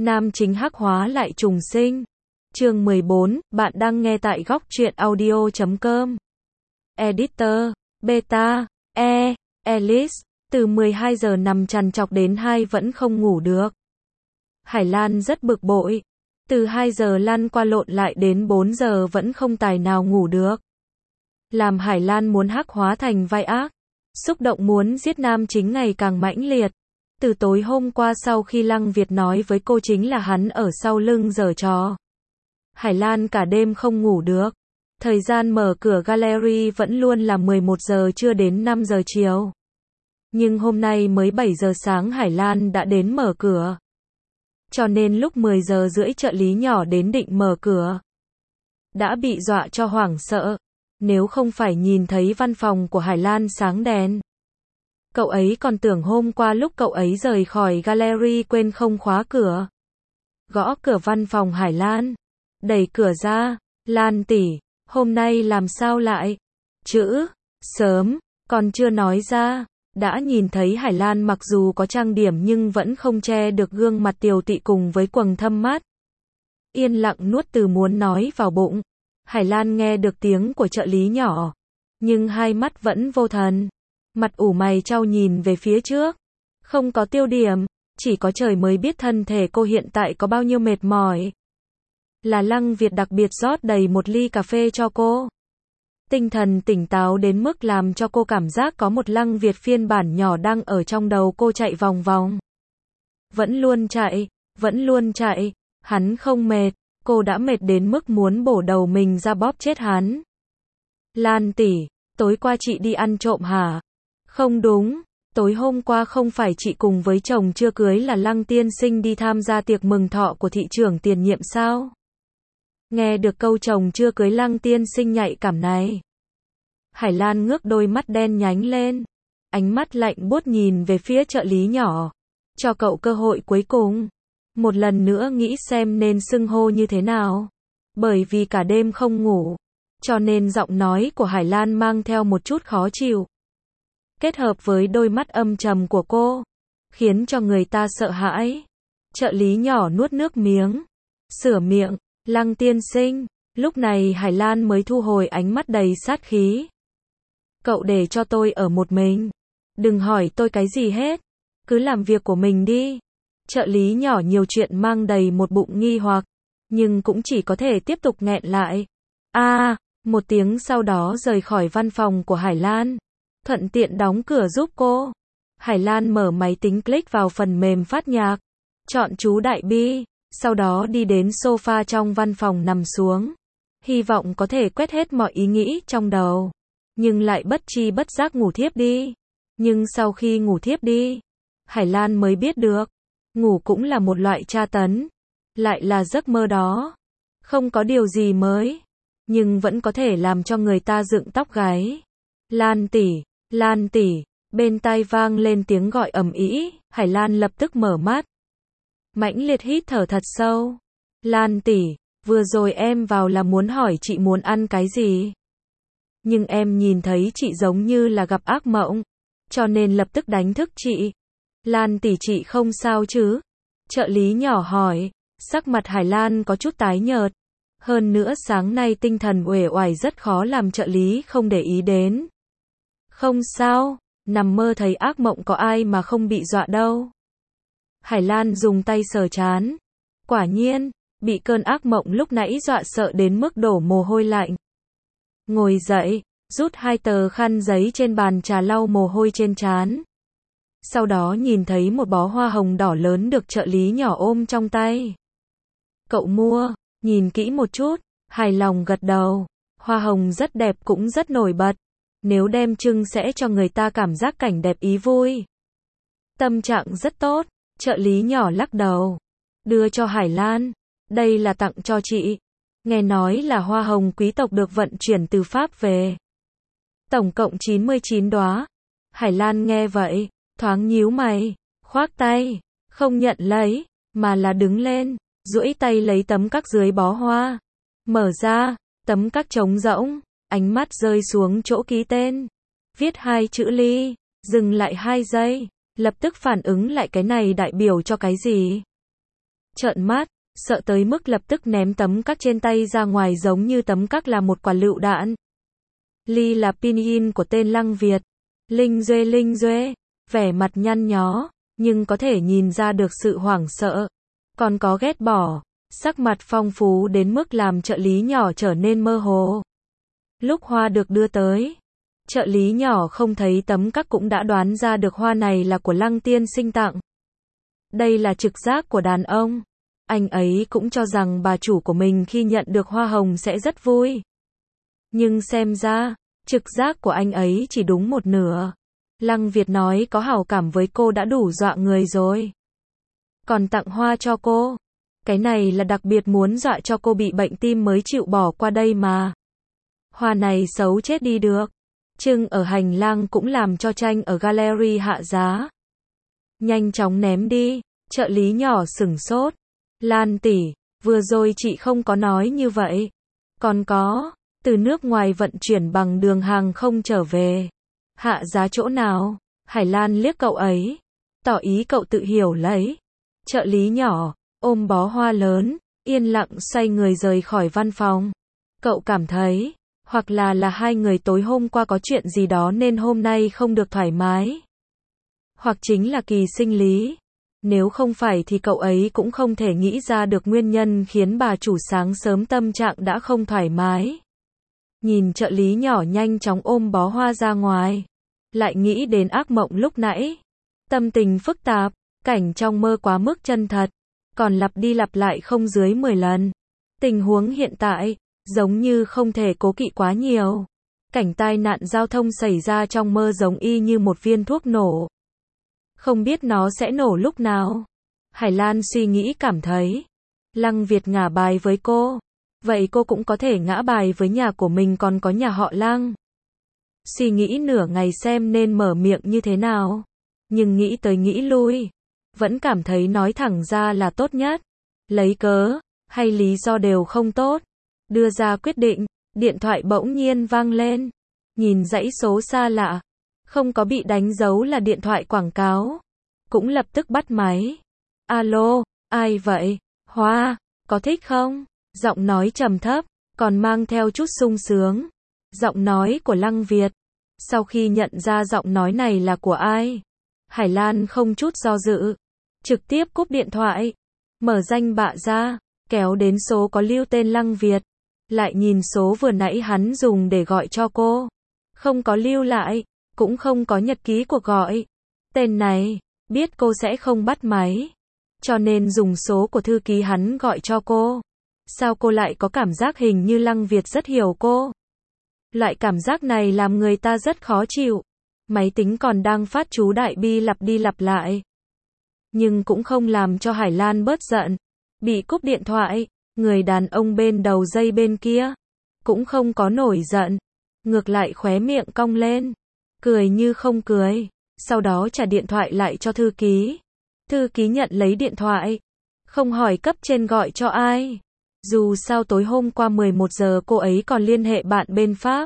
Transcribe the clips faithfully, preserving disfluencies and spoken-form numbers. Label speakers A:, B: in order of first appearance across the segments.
A: Nam chính hắc hóa lại trùng sinh. Chương mười bốn, bạn đang nghe tại góc truyện audio chấm com. Editor, Beta, E, Alice, từ mười hai giờ nằm trằn trọc đến hai vẫn không ngủ được. Hải Lan rất bực bội. Từ hai giờ lăn qua lộn lại đến bốn giờ vẫn không tài nào ngủ được. Làm Hải Lan muốn hắc hóa thành vai ác. Xúc động muốn giết nam chính ngày càng mãnh liệt. Từ tối hôm qua sau khi Lăng Việt nói với cô chính là hắn ở sau lưng giở trò. Hải Lan cả đêm không ngủ được. Thời gian mở cửa gallery vẫn luôn là mười một giờ trưa đến năm giờ chiều. Nhưng hôm nay mới bảy giờ sáng Hải Lan đã đến mở cửa. Cho nên lúc mười giờ rưỡi trợ lý nhỏ đến định mở cửa. Đã bị dọa cho hoảng sợ. Nếu không phải nhìn thấy văn phòng của Hải Lan sáng đèn. Cậu ấy còn tưởng hôm qua lúc cậu ấy rời khỏi gallery quên không khóa cửa. Gõ cửa văn phòng Hải Lan. Đẩy cửa ra. Lan tỷ, hôm nay làm sao lại? Chữ, sớm, còn chưa nói ra. Đã nhìn thấy Hải Lan mặc dù có trang điểm nhưng vẫn không che được gương mặt tiều tụy cùng với quầng thâm mắt. Yên lặng nuốt từ muốn nói vào bụng. Hải Lan nghe được tiếng của trợ lý nhỏ. Nhưng hai mắt vẫn vô thần. Mặt ủ mày chau nhìn về phía trước. Không có tiêu điểm. Chỉ có trời mới biết thân thể cô hiện tại có bao nhiêu mệt mỏi. Là Lăng Việt đặc biệt rót đầy một ly cà phê cho cô. Tinh thần tỉnh táo đến mức làm cho cô cảm giác có một Lăng Việt phiên bản nhỏ đang ở trong đầu cô chạy vòng vòng. Vẫn luôn chạy, vẫn luôn chạy. Hắn không mệt. Cô đã mệt đến mức muốn bổ đầu mình ra bóp chết hắn. Lan tỷ, tối qua chị đi ăn trộm hả? Không đúng, tối hôm qua không phải chị cùng với chồng chưa cưới là Lăng tiên sinh đi tham gia tiệc mừng thọ của thị trưởng tiền nhiệm sao? Nghe được câu chồng chưa cưới Lăng tiên sinh nhạy cảm này. Hải Lan ngước đôi mắt đen nhánh lên. Ánh mắt lạnh buốt nhìn về phía trợ lý nhỏ. Cho cậu cơ hội cuối cùng. Một lần nữa nghĩ xem nên xưng hô như thế nào. Bởi vì cả đêm không ngủ. Cho nên giọng nói của Hải Lan mang theo một chút khó chịu. Kết hợp với đôi mắt âm trầm của cô. Khiến cho người ta sợ hãi. Trợ lý nhỏ nuốt nước miếng. Sửa miệng. Lăng tiên sinh. Lúc này Hải Lan mới thu hồi ánh mắt đầy sát khí. Cậu để cho tôi ở một mình. Đừng hỏi tôi cái gì hết. Cứ làm việc của mình đi. Trợ lý nhỏ nhiều chuyện mang đầy một bụng nghi hoặc. Nhưng cũng chỉ có thể tiếp tục nghẹn lại. A, à, một tiếng sau đó rời khỏi văn phòng của Hải Lan. Thuận tiện đóng cửa giúp cô. Hải Lan mở máy tính click vào phần mềm phát nhạc. Chọn chú đại bi. Sau đó đi đến sofa trong văn phòng nằm xuống. Hy vọng có thể quét hết mọi ý nghĩ trong đầu. Nhưng lại bất tri bất giác ngủ thiếp đi. Nhưng sau khi ngủ thiếp đi, Hải Lan mới biết được. Ngủ cũng là một loại tra tấn. Lại là giấc mơ đó. Không có điều gì mới. Nhưng vẫn có thể làm cho người ta dựng tóc gáy. Lan tỷ, Lan tỷ. Bên tai vang lên tiếng gọi ầm ĩ. Hải Lan lập tức mở mắt. Mãnh liệt hít thở thật sâu. Lan tỷ, vừa rồi em vào là muốn hỏi chị muốn ăn cái gì. Nhưng em nhìn thấy chị giống như là gặp ác mộng. Cho nên lập tức đánh thức chị. Lan tỷ chị không sao chứ? Trợ lý nhỏ hỏi. Sắc mặt Hải Lan có chút tái nhợt. Hơn nữa sáng nay tinh thần uể oải rất khó làm trợ lý không để ý đến. Không sao, nằm mơ thấy ác mộng có ai mà không bị dọa đâu. Hải Lan dùng tay sờ trán. Quả nhiên, bị cơn ác mộng lúc nãy dọa sợ đến mức đổ mồ hôi lạnh. Ngồi dậy, rút hai tờ khăn giấy trên bàn trà lau mồ hôi trên trán. Sau đó nhìn thấy một bó hoa hồng đỏ lớn được trợ lý nhỏ ôm trong tay. Cậu mua, nhìn kỹ một chút, hài lòng gật đầu. Hoa hồng rất đẹp cũng rất nổi bật. Nếu đem trưng sẽ cho người ta cảm giác cảnh đẹp ý vui. Tâm trạng rất tốt, trợ lý nhỏ lắc đầu. Đưa cho Hải Lan. Đây là tặng cho chị. Nghe nói là hoa hồng quý tộc được vận chuyển từ Pháp về. Tổng cộng chín mươi chín đóa. Hải Lan nghe vậy. Thoáng nhíu mày, khoác tay, không nhận lấy, mà là đứng lên, duỗi tay lấy tấm các dưới bó hoa. Mở ra, tấm các trống rỗng, ánh mắt rơi xuống chỗ ký tên. Viết hai chữ ly, dừng lại hai giây, lập tức phản ứng lại cái này đại biểu cho cái gì. trợn mắt, sợ tới mức lập tức ném tấm các trên tay ra ngoài giống như tấm các là một quả lựu đạn. Ly là pinyin của tên Lăng Việt. Linh Duê Linh Duê, vẻ mặt nhăn nhó, nhưng có thể nhìn ra được sự hoảng sợ, còn có ghét bỏ, sắc mặt phong phú đến mức làm trợ lý nhỏ trở nên mơ hồ. Lúc hoa được đưa tới, trợ lý nhỏ không thấy tấm các cũng đã đoán ra được hoa này là của Lăng tiên sinh tặng. Đây là trực giác của đàn ông. Anh ấy cũng cho rằng bà chủ của mình khi nhận được hoa hồng sẽ rất vui. Nhưng xem ra, trực giác của anh ấy chỉ đúng một nửa. Lăng Việt nói có hảo cảm với cô đã đủ dọa người rồi. Còn tặng hoa cho cô. Cái này là đặc biệt muốn dọa cho cô bị bệnh tim mới chịu bỏ qua đây mà. Hoa này xấu chết đi được. Trưng ở hành lang cũng làm cho tranh ở gallery hạ giá. Nhanh chóng ném đi. Trợ lý nhỏ sửng sốt. Lan tỷ, vừa rồi chị không có nói như vậy. Còn có, từ nước ngoài vận chuyển bằng đường hàng không trở về. Hạ giá chỗ nào? Hải Lan liếc cậu ấy, tỏ ý cậu tự hiểu lấy. Trợ lý nhỏ, ôm bó hoa lớn, yên lặng xoay người rời khỏi văn phòng. Cậu cảm thấy, hoặc là là hai người tối hôm qua có chuyện gì đó nên hôm nay không được thoải mái. Hoặc chính là kỳ sinh lý. Nếu không phải thì cậu ấy cũng không thể nghĩ ra được nguyên nhân khiến bà chủ sáng sớm tâm trạng đã không thoải mái. Nhìn trợ lý nhỏ nhanh chóng ôm bó hoa ra ngoài. Lại nghĩ đến ác mộng lúc nãy. Tâm tình phức tạp, cảnh trong mơ quá mức chân thật. Còn lặp đi lặp lại không dưới mười lần. Tình huống hiện tại, giống như không thể cố kỵ quá nhiều. Cảnh tai nạn giao thông xảy ra trong mơ giống y như một viên thuốc nổ. Không biết nó sẽ nổ lúc nào. Hải Lan suy nghĩ cảm thấy. Lăng Việt ngả bài với cô. Vậy cô cũng có thể ngã bài với nhà của mình còn có nhà họ Lăng. Suy nghĩ nửa ngày xem nên mở miệng như thế nào. Nhưng nghĩ tới nghĩ lui. Vẫn cảm thấy nói thẳng ra là tốt nhất. Lấy cớ, hay lý do đều không tốt. Đưa ra quyết định, điện thoại bỗng nhiên vang lên. Nhìn dãy số xa lạ. Không có bị đánh dấu là điện thoại quảng cáo. Cũng lập tức bắt máy. Alo, ai vậy? Hoa, có thích không? Giọng nói trầm thấp, còn mang theo chút sung sướng. Giọng nói của Lăng Việt. Sau khi nhận ra giọng nói này là của ai, Hải Lan không chút do dự. Trực tiếp cúp điện thoại. Mở danh bạ ra, kéo đến số có lưu tên Lăng Việt. Lại nhìn số vừa nãy hắn dùng để gọi cho cô. Không có lưu lại. Cũng không có nhật ký cuộc gọi. Tên này, biết cô sẽ không bắt máy. Cho nên dùng số của thư ký hắn gọi cho cô. Sao cô lại có cảm giác hình như Lăng Việt rất hiểu cô? Loại cảm giác này làm người ta rất khó chịu. Máy tính còn đang phát chú đại bi lặp đi lặp lại. Nhưng cũng không làm cho Hải Lan bớt giận. Bị cúp điện thoại, người đàn ông bên đầu dây bên kia cũng không có nổi giận. Ngược lại khóe miệng cong lên. Cười như không cười. Sau đó trả điện thoại lại cho thư ký. Thư ký nhận lấy điện thoại. Không hỏi cấp trên gọi cho ai. Dù sao tối hôm qua mười một giờ cô ấy còn liên hệ bạn bên Pháp.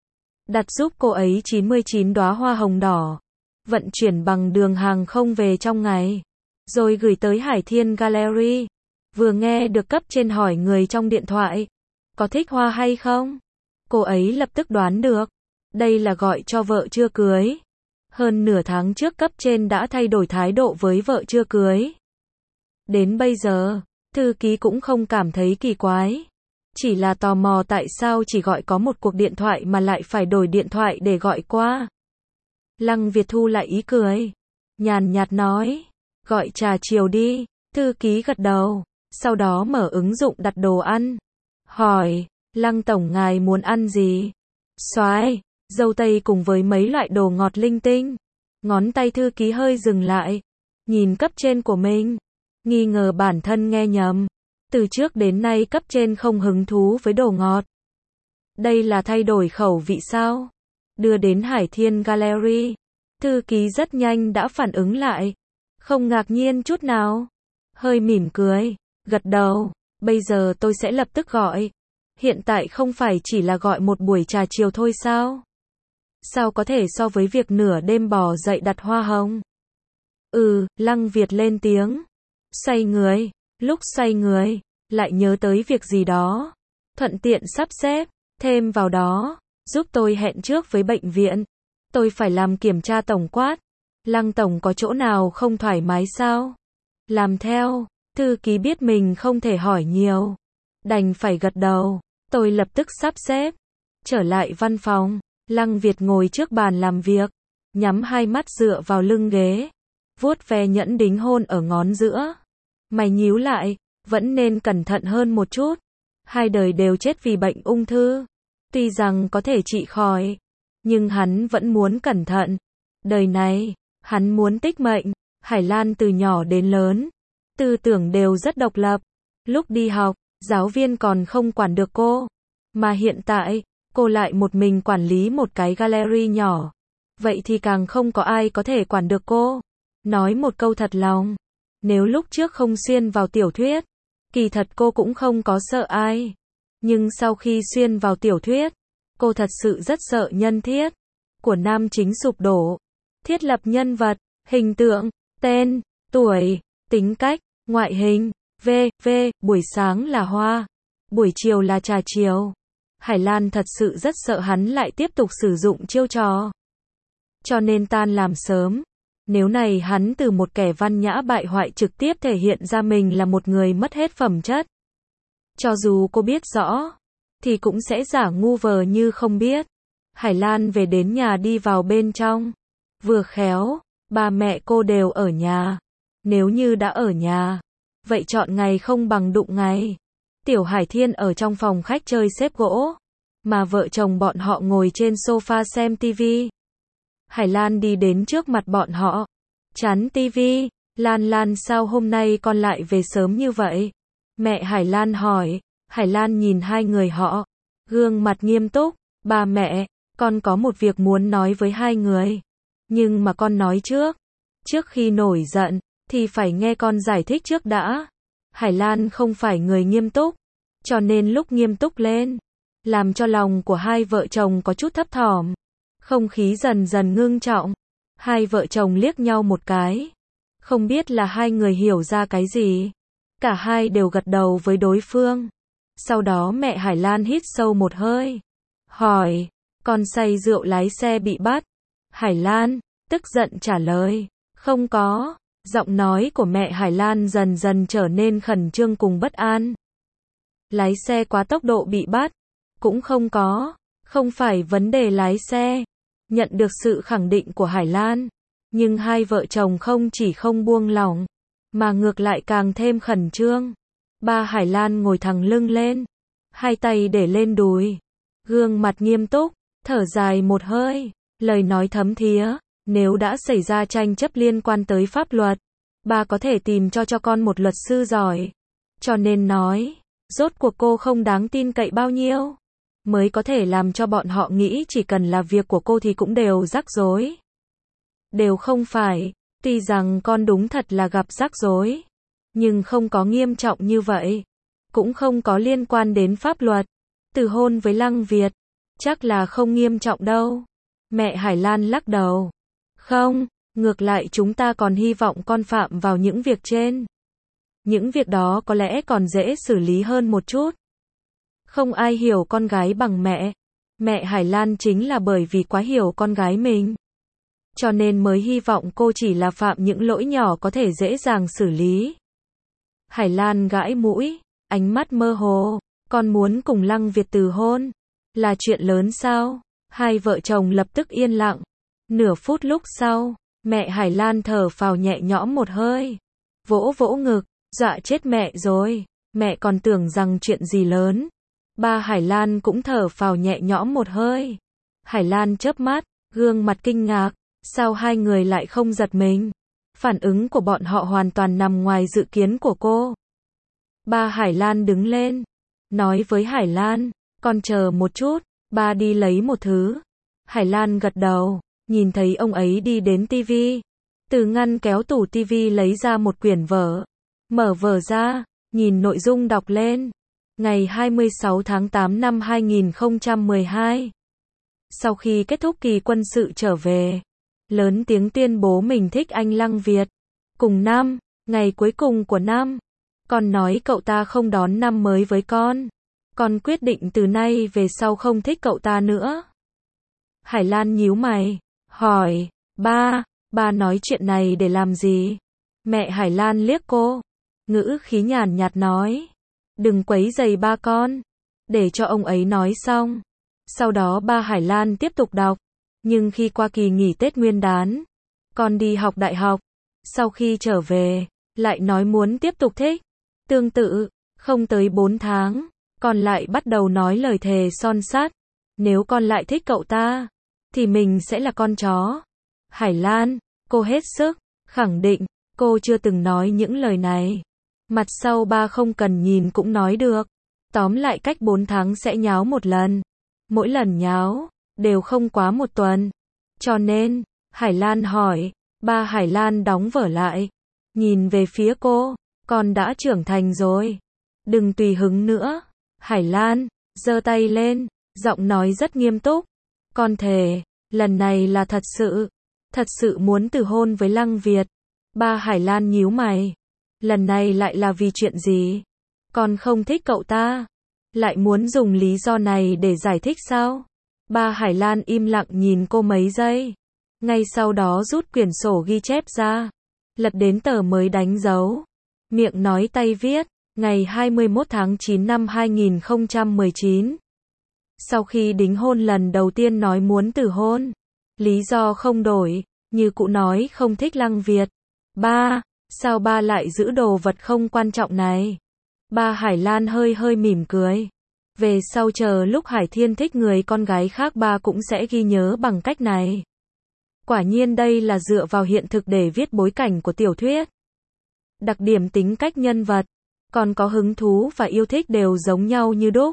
A: Đặt giúp cô ấy chín mươi chín đóa hoa hồng đỏ. Vận chuyển bằng đường hàng không về trong ngày. Rồi gửi tới Hải Thiên Gallery. Vừa nghe được cấp trên hỏi người trong điện thoại. Có thích hoa hay không? Cô ấy lập tức đoán được. Đây là gọi cho vợ chưa cưới. Hơn nửa tháng trước cấp trên đã thay đổi thái độ với vợ chưa cưới. Đến bây giờ, thư ký cũng không cảm thấy kỳ quái. Chỉ là tò mò tại sao chỉ gọi có một cuộc điện thoại mà lại phải đổi điện thoại để gọi qua. Lăng Việt thu lại ý cười. Nhàn nhạt nói. Gọi trà chiều đi. Thư ký gật đầu. Sau đó mở ứng dụng đặt đồ ăn. Hỏi. Lăng tổng ngài muốn ăn gì? Xoái, dâu tây cùng với mấy loại đồ ngọt linh tinh. Ngón tay thư ký hơi dừng lại. Nhìn cấp trên của mình. Nghi ngờ bản thân nghe nhầm. Từ trước đến nay cấp trên không hứng thú với đồ ngọt. Đây là thay đổi khẩu vị sao? Đưa đến Hải Thiên Gallery. Thư ký rất nhanh đã phản ứng lại. Không ngạc nhiên chút nào. Hơi mỉm cười. Gật đầu. Bây giờ tôi sẽ lập tức gọi. Hiện tại không phải chỉ là gọi một buổi trà chiều thôi sao? Sao có thể so với việc nửa đêm bò dậy đặt hoa hồng? Ừ, Lăng Việt lên tiếng. Xoay người. Lúc xoay người, lại nhớ tới việc gì đó. Thuận tiện sắp xếp, thêm vào đó, giúp tôi hẹn trước với bệnh viện. Tôi phải làm kiểm tra tổng quát. Lăng tổng có chỗ nào không thoải mái sao? Làm theo, thư ký biết mình không thể hỏi nhiều. Đành phải gật đầu. Tôi lập tức sắp xếp. Trở lại văn phòng, Lăng Việt ngồi trước bàn làm việc, nhắm hai mắt dựa vào lưng ghế, vuốt ve nhẫn đính hôn ở ngón giữa. Mày nhíu lại, vẫn nên cẩn thận hơn một chút. Hai đời đều chết vì bệnh ung thư. Tuy rằng có thể trị khỏi, nhưng hắn vẫn muốn cẩn thận. Đời này, hắn muốn tích mệnh. Hải Lan từ nhỏ đến lớn, tư tưởng đều rất độc lập. Lúc đi học, giáo viên còn không quản được cô. Mà hiện tại, cô lại một mình quản lý một cái gallery nhỏ. Vậy thì càng không có ai có thể quản được cô. Nói một câu thật lòng, nếu lúc trước không xuyên vào tiểu thuyết, kỳ thật cô cũng không có sợ ai. Nhưng sau khi xuyên vào tiểu thuyết, cô thật sự rất sợ nhân thiết của nam chính sụp đổ. Thiết lập nhân vật, hình tượng, tên, tuổi, tính cách, ngoại hình, vê vê, buổi sáng là hoa, buổi chiều là trà chiều. Hải Lan thật sự rất sợ hắn lại tiếp tục sử dụng chiêu trò. Cho nên tan làm sớm. Nếu này hắn từ một kẻ văn nhã bại hoại trực tiếp thể hiện ra mình là một người mất hết phẩm chất. Cho dù cô biết rõ, thì cũng sẽ giả ngu vờ như không biết. Hải Lan về đến nhà đi vào bên trong. Vừa khéo, ba mẹ cô đều ở nhà. Nếu như đã ở nhà, vậy chọn ngày không bằng đụng ngày. Tiểu Hải Thiên ở trong phòng khách chơi xếp gỗ, mà vợ chồng bọn họ ngồi trên sofa xem tivi. Hải Lan đi đến trước mặt bọn họ. Chán tivi, Lan Lan sao hôm nay con lại về sớm như vậy? Mẹ Hải Lan hỏi. Hải Lan nhìn hai người họ, gương mặt nghiêm túc. Ba mẹ, con có một việc muốn nói với hai người. Nhưng mà con nói trước. Trước khi nổi giận, thì phải nghe con giải thích trước đã. Hải Lan không phải người nghiêm túc, cho nên lúc nghiêm túc lên, làm cho lòng của hai vợ chồng có chút thấp thỏm. Không khí dần dần ngưng trọng. Hai vợ chồng liếc nhau một cái. Không biết là hai người hiểu ra cái gì. Cả hai đều gật đầu với đối phương. Sau đó mẹ Hải Lan hít sâu một hơi. Hỏi, con say rượu lái xe bị bắt. Hải Lan, tức giận trả lời. Không có. Giọng nói của mẹ Hải Lan dần dần trở nên khẩn trương cùng bất an. Lái xe quá tốc độ bị bắt. Cũng không có. Không phải vấn đề lái xe. Nhận được sự khẳng định của Hải Lan. Nhưng hai vợ chồng không chỉ không buông lỏng, mà ngược lại càng thêm khẩn trương. Ba Hải Lan ngồi thẳng lưng lên. Hai tay để lên đùi. Gương mặt nghiêm túc. Thở dài một hơi. Lời nói thấm thía. Nếu đã xảy ra tranh chấp liên quan tới pháp luật, ba có thể tìm cho cho con một luật sư giỏi. Cho nên nói, rốt cuộc cô không đáng tin cậy bao nhiêu. Mới có thể làm cho bọn họ nghĩ chỉ cần là việc của cô thì cũng đều rắc rối. Đều không phải, tuy rằng con đúng thật là gặp rắc rối, nhưng không có nghiêm trọng như vậy. Cũng không có liên quan đến pháp luật. Từ hôn với Lăng Việt, chắc là không nghiêm trọng đâu. Mẹ Hải Lan lắc đầu. Không, ngược lại chúng ta còn hy vọng con phạm vào những việc trên. Những việc đó có lẽ còn dễ xử lý hơn một chút. Không ai hiểu con gái bằng mẹ. Mẹ Hải Lan chính là bởi vì quá hiểu con gái mình. Cho nên mới hy vọng cô chỉ là phạm những lỗi nhỏ có thể dễ dàng xử lý. Hải Lan gãi mũi, ánh mắt mơ hồ. Con muốn cùng Lăng Việt từ hôn. Là chuyện lớn sao? Hai vợ chồng lập tức yên lặng. Nửa phút lúc sau, mẹ Hải Lan thở phào nhẹ nhõm một hơi. Vỗ vỗ ngực, dọa chết mẹ rồi. Mẹ còn tưởng rằng chuyện gì lớn. Ba Hải Lan cũng thở phào nhẹ nhõm một hơi. Hải Lan chớp mắt, gương mặt kinh ngạc. Sao hai người lại không giật mình? Phản ứng của bọn họ hoàn toàn nằm ngoài dự kiến của cô. Ba Hải Lan đứng lên, nói với Hải Lan, con chờ một chút, ba đi lấy một thứ. Hải Lan gật đầu, nhìn thấy ông ấy đi đến tivi. Từ ngăn kéo tủ tivi lấy ra một quyển vở. Mở vở ra, nhìn nội dung đọc lên. Ngày hai mươi sáu tháng tám năm hai nghìn không trăm mười hai. Sau khi kết thúc kỳ quân sự trở về, lớn tiếng tuyên bố mình thích anh Lăng Việt. Cùng năm, ngày cuối cùng của năm, Con nói cậu ta không đón năm mới với con. Con quyết định từ nay về sau không thích cậu ta nữa. Hải Lan nhíu mày, hỏi, ba, ba nói chuyện này để làm gì? Mẹ Hải Lan liếc cô, ngữ khí nhàn nhạt nói, đừng quấy rầy ba con, để cho ông ấy nói xong. Sau đó ba Hải Lan tiếp tục đọc, nhưng khi qua kỳ nghỉ Tết Nguyên đán, con đi học đại học, sau khi trở về, lại nói muốn tiếp tục thích. Tương tự, không tới bốn tháng, con lại bắt đầu nói lời thề son sắt, nếu con lại thích cậu ta, thì mình sẽ là con chó. Hải Lan, cô hết sức khẳng định, cô chưa từng nói những lời này. Mặt sau ba không cần nhìn cũng nói được. Tóm lại cách bốn tháng sẽ nháo một lần. Mỗi lần nháo, đều không quá một tuần. Cho nên, Hải Lan hỏi, ba Hải Lan đóng vở lại. Nhìn về phía cô, con đã trưởng thành rồi. Đừng tùy hứng nữa. Hải Lan, giơ tay lên, giọng nói rất nghiêm túc. Con thề, lần này là thật sự. Thật sự muốn từ hôn với Lăng Việt. Ba Hải Lan nhíu mày. Lần này lại là vì chuyện gì? Con không thích cậu ta. Lại muốn dùng lý do này để giải thích sao? Ba Hải Lan im lặng nhìn cô mấy giây. Ngay sau đó rút quyển sổ ghi chép ra. Lật đến tờ mới đánh dấu. Miệng nói tay viết. Ngày hai mươi mốt tháng chín năm hai nghìn không trăm mười chín. Sau khi đính hôn lần đầu tiên nói muốn từ hôn. Lý do không đổi. Như cụ nói không thích Lăng Việt. Ba, sao ba lại giữ đồ vật không quan trọng này? Ba Hải Lan hơi hơi mỉm cười. Về sau chờ lúc Hải Thiên thích người con gái khác ba cũng sẽ ghi nhớ bằng cách này. Quả nhiên đây là dựa vào hiện thực để viết bối cảnh của tiểu thuyết. Đặc điểm tính cách nhân vật, còn có hứng thú và yêu thích đều giống nhau như đúc.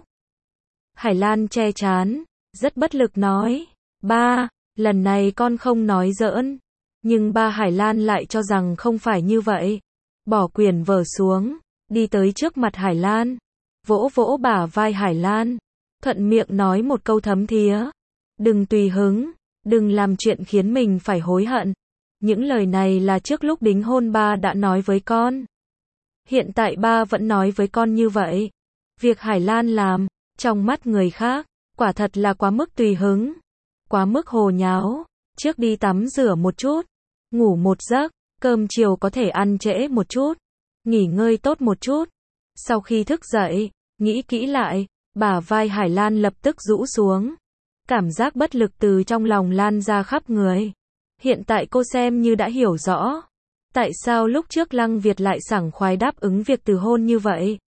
A: Hải Lan che trán, rất bất lực nói, ba, lần này con không nói giỡn. Nhưng ba Hải Lan lại cho rằng không phải như vậy. Bỏ quyển vở xuống, đi tới trước mặt Hải Lan, vỗ vỗ bả vai Hải Lan, thuận miệng nói một câu thấm thía. Đừng tùy hứng, đừng làm chuyện khiến mình phải hối hận. Những lời này là trước lúc đính hôn ba đã nói với con. Hiện tại ba vẫn nói với con như vậy. Việc Hải Lan làm, trong mắt người khác, quả thật là quá mức tùy hứng, quá mức hồ nháo. Trước đi tắm rửa một chút, ngủ một giấc, cơm chiều có thể ăn trễ một chút, nghỉ ngơi tốt một chút. Sau khi thức dậy, nghĩ kỹ lại, bả vai Hải Lan lập tức rũ xuống. Cảm giác bất lực từ trong lòng lan ra khắp người. Hiện tại cô xem như đã hiểu rõ. Tại sao lúc trước Lăng Việt lại sảng khoái đáp ứng việc từ hôn như vậy?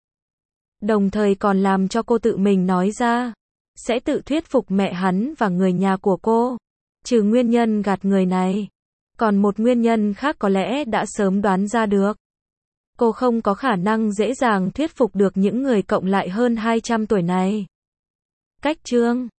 A: Đồng thời còn làm cho cô tự mình nói ra. Sẽ tự thuyết phục mẹ hắn và người nhà của cô. Trừ nguyên nhân gạt người này. Còn một nguyên nhân khác có lẽ đã sớm đoán ra được. Cô không có khả năng dễ dàng thuyết phục được những người cộng lại hơn hai trăm tuổi này. Cách chương